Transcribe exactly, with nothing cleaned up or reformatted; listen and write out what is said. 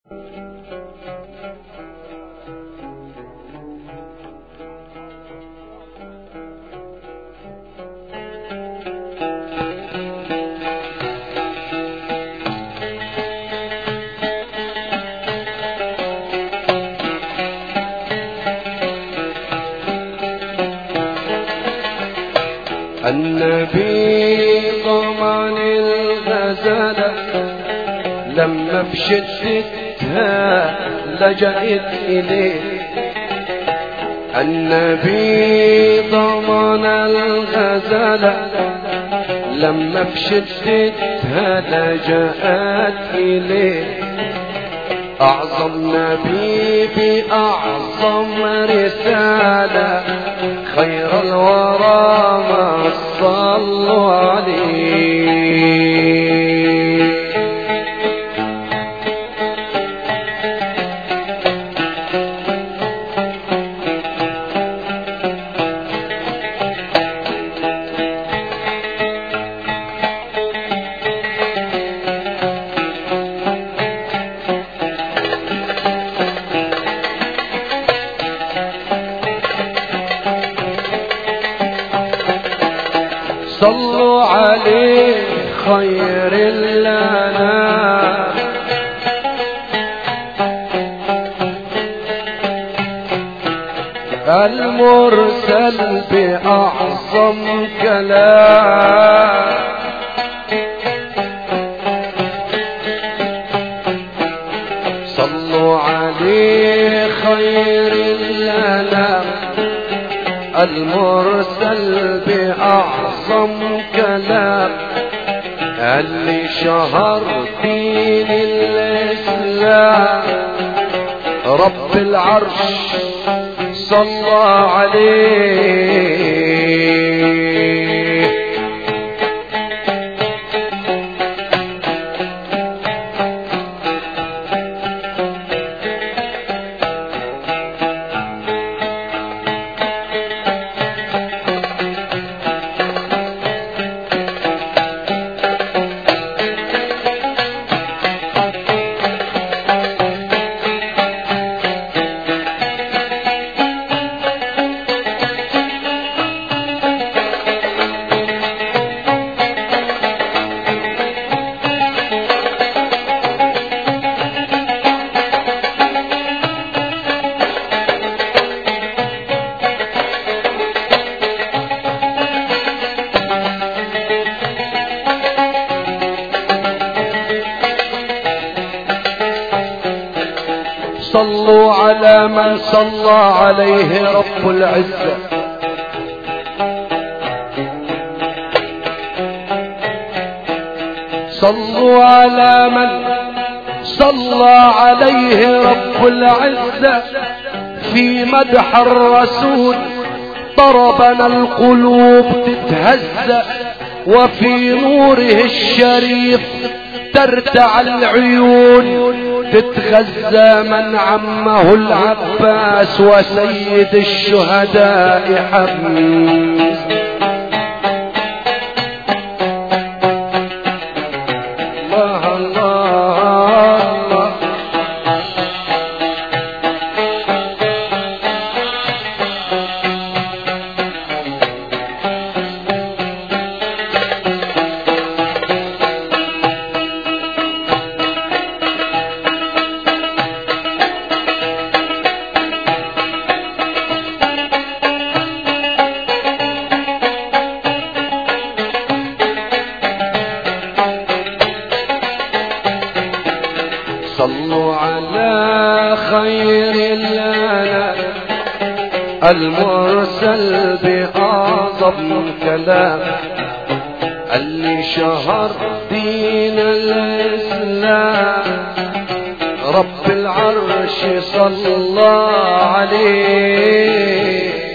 النبي ضمان الغزالة لما بشدتها لجأت إليه. النبي ضمان الغزالة لما بشدتها لجأت إليه. أعظم نبي بأعظم رسالة خير الورى ما صلوا عليه. صلوا عليه خير الأنام المرسل بأعظم كلام. صلوا عليه خير الأنام المرسل بأعظم كلام اللي شهر دين الإسلام. رب العرش صلى عليه. صلوا على من صلى عليه رب العزة. صلوا على من صلى عليه رب العزة. في مدح الرسول طربنا القلوب تتهزأ وفي نوره الشريف ترتع العيون تتغذى من عمه العباس وسيد الشهداء حميد. الله الله الله. صلوا على خير الأنام المرسل بأعظم كلام اللي شهر دين الإسلام. رب العرش صلى عليه.